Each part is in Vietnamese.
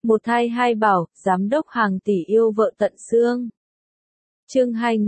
Một thai hai bảo, giám đốc hàng tỷ yêu vợ tận xương. Chương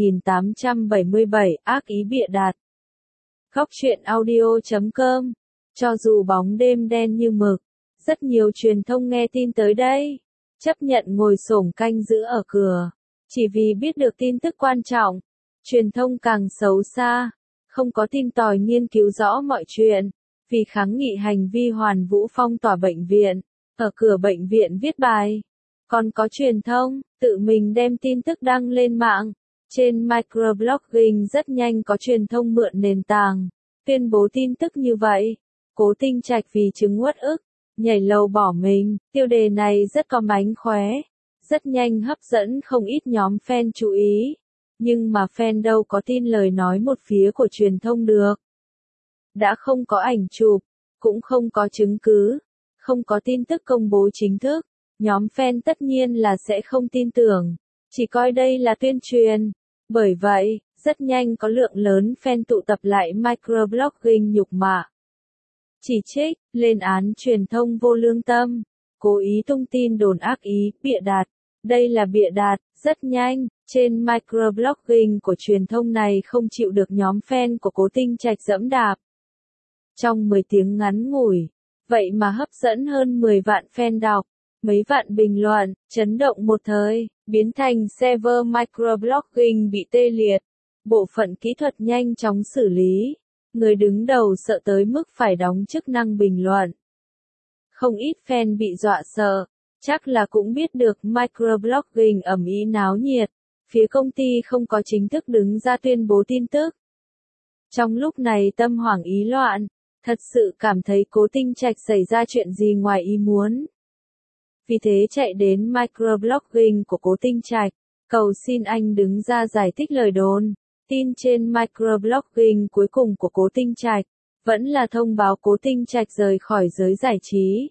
2877, ác ý bịa đặt. Góc truyện audio.com. Cho dù bóng đêm đen như mực, rất nhiều truyền thông nghe tin tới đây, chấp nhận ngồi xổm canh giữ ở cửa, chỉ vì biết được tin tức quan trọng. Truyền thông càng xấu xa, không có tìm tòi nghiên cứu rõ mọi chuyện, vì kháng nghị hành vi Hoàn Vũ phong tỏa bệnh viện, ở cửa bệnh viện viết bài. Còn có truyền thông, tự mình đem tin tức đăng lên mạng. Trên microblogging rất nhanh có truyền thông mượn nền tảng, tuyên bố tin tức như vậy. Cố Tinh Trạch vì chứng uất ức, nhảy lầu bỏ mình, tiêu đề này rất có mánh khóe, rất nhanh hấp dẫn không ít nhóm fan chú ý. Nhưng mà fan đâu có tin lời nói một phía của truyền thông được. Đã không có ảnh chụp, cũng không có chứng cứ, không có tin tức công bố chính thức, nhóm fan tất nhiên là sẽ không tin tưởng, chỉ coi đây là tuyên truyền. Bởi vậy, rất nhanh có lượng lớn fan tụ tập lại microblogging nhục mạ, chỉ trích, lên án truyền thông vô lương tâm, cố ý tung tin đồn ác ý, bịa đặt. Đây là bịa đặt. Rất nhanh, trên microblogging của truyền thông này không chịu được nhóm fan của Cố Tinh Trạch giẫm đạp. Trong 10 tiếng ngắn ngủi, vậy mà hấp dẫn hơn 10 vạn fan đọc, mấy vạn bình luận, chấn động một thời, biến thành server microblogging bị tê liệt. Bộ phận kỹ thuật nhanh chóng xử lý, người đứng đầu sợ tới mức phải đóng chức năng bình luận. Không ít fan bị dọa sợ. Chắc là cũng biết được microblogging ầm ĩ náo nhiệt, phía công ty không có chính thức đứng ra tuyên bố tin tức. Trong lúc này tâm hoảng ý loạn, thật sự cảm thấy Cố Tinh Trạch xảy ra chuyện gì ngoài ý muốn. Vì thế chạy đến microblogging của Cố Tinh Trạch, cầu xin anh đứng ra giải thích lời đồn. Tin trên microblogging cuối cùng của Cố Tinh Trạch, vẫn là thông báo Cố Tinh Trạch rời khỏi giới giải trí.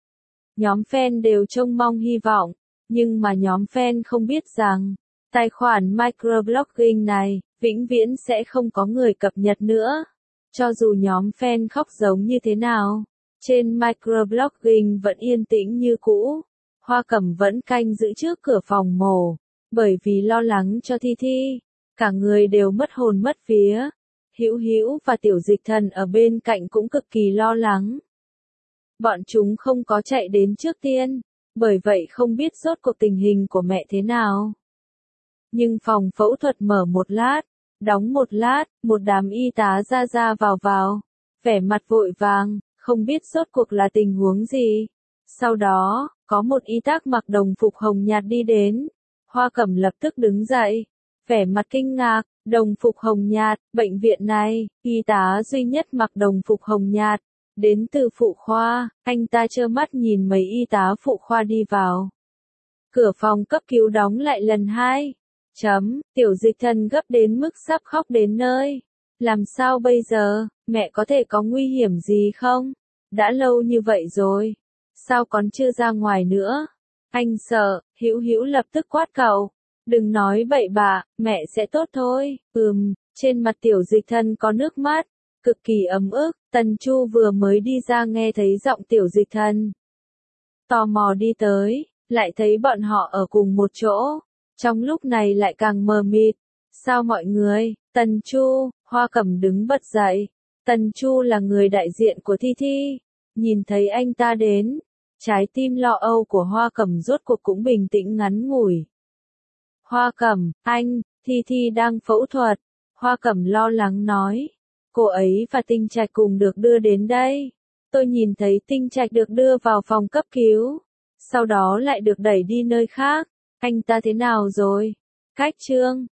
Nhóm fan đều trông mong hy vọng, nhưng mà nhóm fan không biết rằng, tài khoản microblogging này, vĩnh viễn sẽ không có người cập nhật nữa. Cho dù nhóm fan khóc giống như thế nào, trên microblogging vẫn yên tĩnh như cũ. Hoa Cẩm vẫn canh giữ trước cửa phòng mổ, bởi vì lo lắng cho Thi Thi, cả người đều mất hồn mất vía. Hữu Hữu và Tiểu Dịch Thần ở bên cạnh cũng cực kỳ lo lắng. Bọn chúng không có chạy đến trước tiên, bởi vậy không biết rốt cuộc tình hình của mẹ thế nào. Nhưng phòng phẫu thuật mở một lát, đóng một lát, một đám y tá ra vào, vẻ mặt vội vàng, không biết rốt cuộc là tình huống gì. Sau đó, có một y tá mặc đồng phục hồng nhạt đi đến. Hoa Cẩm lập tức đứng dậy, vẻ mặt kinh ngạc, đồng phục hồng nhạt, bệnh viện này, y tá duy nhất mặc đồng phục hồng nhạt. Đến từ phụ khoa, anh ta trơ mắt nhìn mấy y tá phụ khoa đi vào. Cửa phòng cấp cứu đóng lại lần 2. Tiểu Dịch Thần gấp đến mức sắp khóc đến nơi. Làm sao bây giờ, mẹ có thể có nguy hiểm gì không? Đã lâu như vậy rồi. Sao còn chưa ra ngoài nữa? Anh sợ, Hữu Hữu lập tức quát cậu. Đừng nói bậy bạ, mẹ sẽ tốt thôi. Trên mặt Tiểu Dịch Thần có nước mắt. Cực kỳ ấm ức, Tần Chu vừa mới đi ra nghe thấy giọng Tiểu Dịch Thần. Tò mò đi tới, lại thấy bọn họ ở cùng một chỗ. Trong lúc này lại càng mờ mịt. Sao mọi người, Tần Chu, Hoa Cẩm đứng bật dậy. Tần Chu là người đại diện của Thi Thi. Nhìn thấy anh ta đến, trái tim lo âu của Hoa Cẩm rốt cuộc cũng bình tĩnh ngắn ngủi. Hoa Cẩm, anh, Thi Thi đang phẫu thuật. Hoa Cẩm lo lắng nói. Cô ấy và Tinh Trạch cùng được đưa đến đây. Tôi nhìn thấy Tinh Trạch được đưa vào phòng cấp cứu. Sau đó lại được đẩy đi nơi khác. Anh ta thế nào rồi? Cách Trương,